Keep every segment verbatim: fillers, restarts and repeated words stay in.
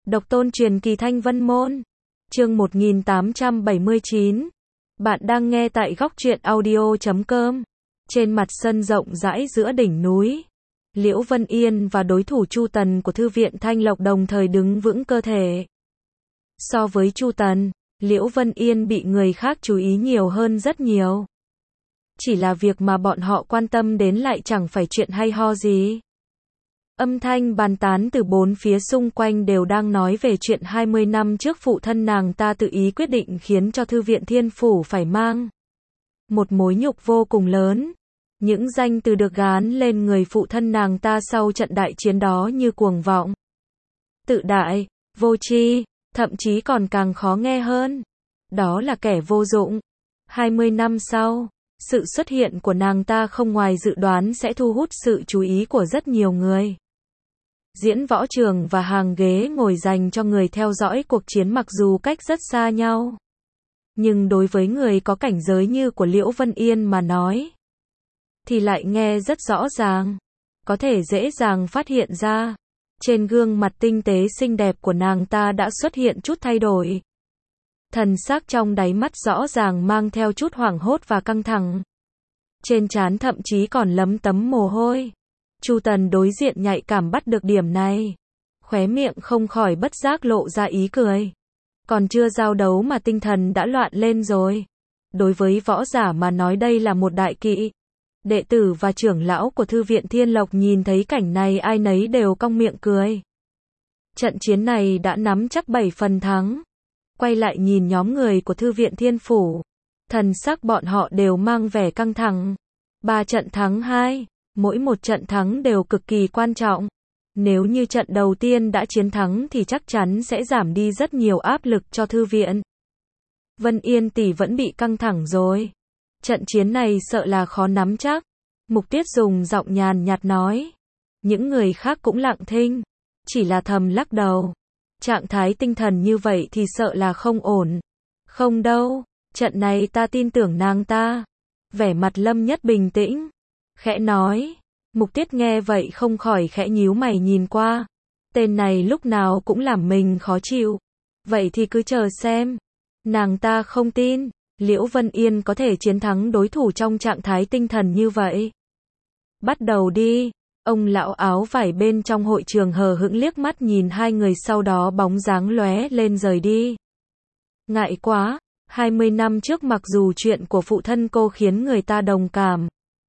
Độc tôn truyền kỳ Thanh Vân Môn. Chương một nghìn tám trăm bảy mươi chín. Bạn đang nghe tại góc truyện audio chấm com. Trên mặt sân rộng rãi giữa đỉnh núi, Liễu Vân Yên và đối thủ Chu Tần của Thư viện Thanh Lộc đồng thời đứng vững cơ thể. So với Chu Tần, Liễu Vân Yên bị người khác chú ý nhiều hơn rất nhiều. Chỉ là việc mà bọn họ quan tâm đến lại chẳng phải chuyện hay ho gì. Âm thanh bàn tán từ bốn phía xung quanh đều đang nói về chuyện hai mươi năm trước phụ thân nàng ta tự ý quyết định khiến cho Thư viện Thiên Phủ phải mang một mối nhục vô cùng lớn. Những danh từ được gán lên người phụ thân nàng ta sau trận đại chiến đó như cuồng vọng, tự đại, vô tri, thậm chí còn càng khó nghe hơn. Đó là kẻ vô dụng. hai mươi năm sau, sự xuất hiện của nàng ta không ngoài dự đoán sẽ thu hút sự chú ý của rất nhiều người. Diễn võ trường và hàng ghế ngồi dành cho người theo dõi cuộc chiến mặc dù cách rất xa nhau, nhưng đối với người có cảnh giới như của Liễu Vân Yên mà nói, thì lại nghe rất rõ ràng. Có thể dễ dàng phát hiện ra, trên gương mặt tinh tế xinh đẹp của nàng ta đã xuất hiện chút thay đổi. Thần sắc trong đáy mắt rõ ràng mang theo chút hoảng hốt và căng thẳng. Trên trán thậm chí còn lấm tấm mồ hôi. Chu Tần đối diện nhạy cảm bắt được điểm này, khóe miệng không khỏi bất giác lộ ra ý cười. Còn chưa giao đấu mà tinh thần đã loạn lên rồi. Đối với võ giả mà nói đây là một đại kỵ. Đệ tử và trưởng lão của Thư viện Thiên Lộc nhìn thấy cảnh này ai nấy đều cong miệng cười. Trận chiến này đã nắm chắc bảy phần thắng. Quay lại nhìn nhóm người của Thư viện Thiên Phủ, thần sắc bọn họ đều mang vẻ căng thẳng. Ba trận thắng hai, mỗi một trận thắng đều cực kỳ quan trọng. Nếu như trận đầu tiên đã chiến thắng thì chắc chắn sẽ giảm đi rất nhiều áp lực cho thư viện. Vân Yên tỷ vẫn bị căng thẳng rồi. Trận chiến này sợ là khó nắm chắc. Mục Tiết dùng giọng nhàn nhạt nói. Những người khác cũng lặng thinh, chỉ là thầm lắc đầu. Trạng thái tinh thần như vậy thì sợ là không ổn. Không đâu, trận này ta tin tưởng nàng ta. Vẻ mặt Lâm Nhất bình tĩnh, khẽ nói. Mục Tiết nghe vậy không khỏi khẽ nhíu mày nhìn qua. Tên này lúc nào cũng làm mình khó chịu. Vậy thì cứ chờ xem. Nàng ta không tin Liễu Vân Yên có thể chiến thắng đối thủ trong trạng thái tinh thần như vậy. Bắt đầu đi. Ông lão áo vải bên trong hội trường hờ hững liếc mắt nhìn hai người, sau đó bóng dáng lóe lên rời đi. Ngại quá, hai mươi năm trước mặc dù chuyện của phụ thân cô khiến người ta đồng cảm,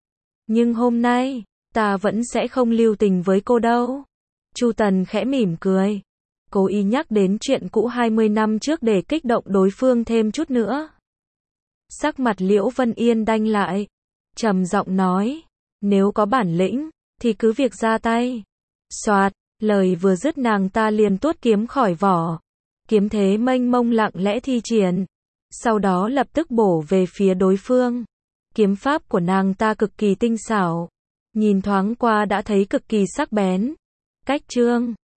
nhưng hôm nay, ta vẫn sẽ không lưu tình với cô đâu. Chu Tần khẽ mỉm cười, cố ý nhắc đến chuyện cũ hai mươi năm trước để kích động đối phương thêm chút nữa. Sắc mặt Liễu Vân Yên đanh lại, trầm giọng nói, nếu có bản lĩnh, thì cứ việc ra tay. Soạt, lời vừa dứt nàng ta liền tuốt kiếm khỏi vỏ. Kiếm thế mênh mông lặng lẽ thi triển, sau đó lập tức bổ về phía đối phương. Kiếm pháp của nàng ta cực kỳ tinh xảo, nhìn thoáng qua đã thấy cực kỳ sắc bén. Cách chương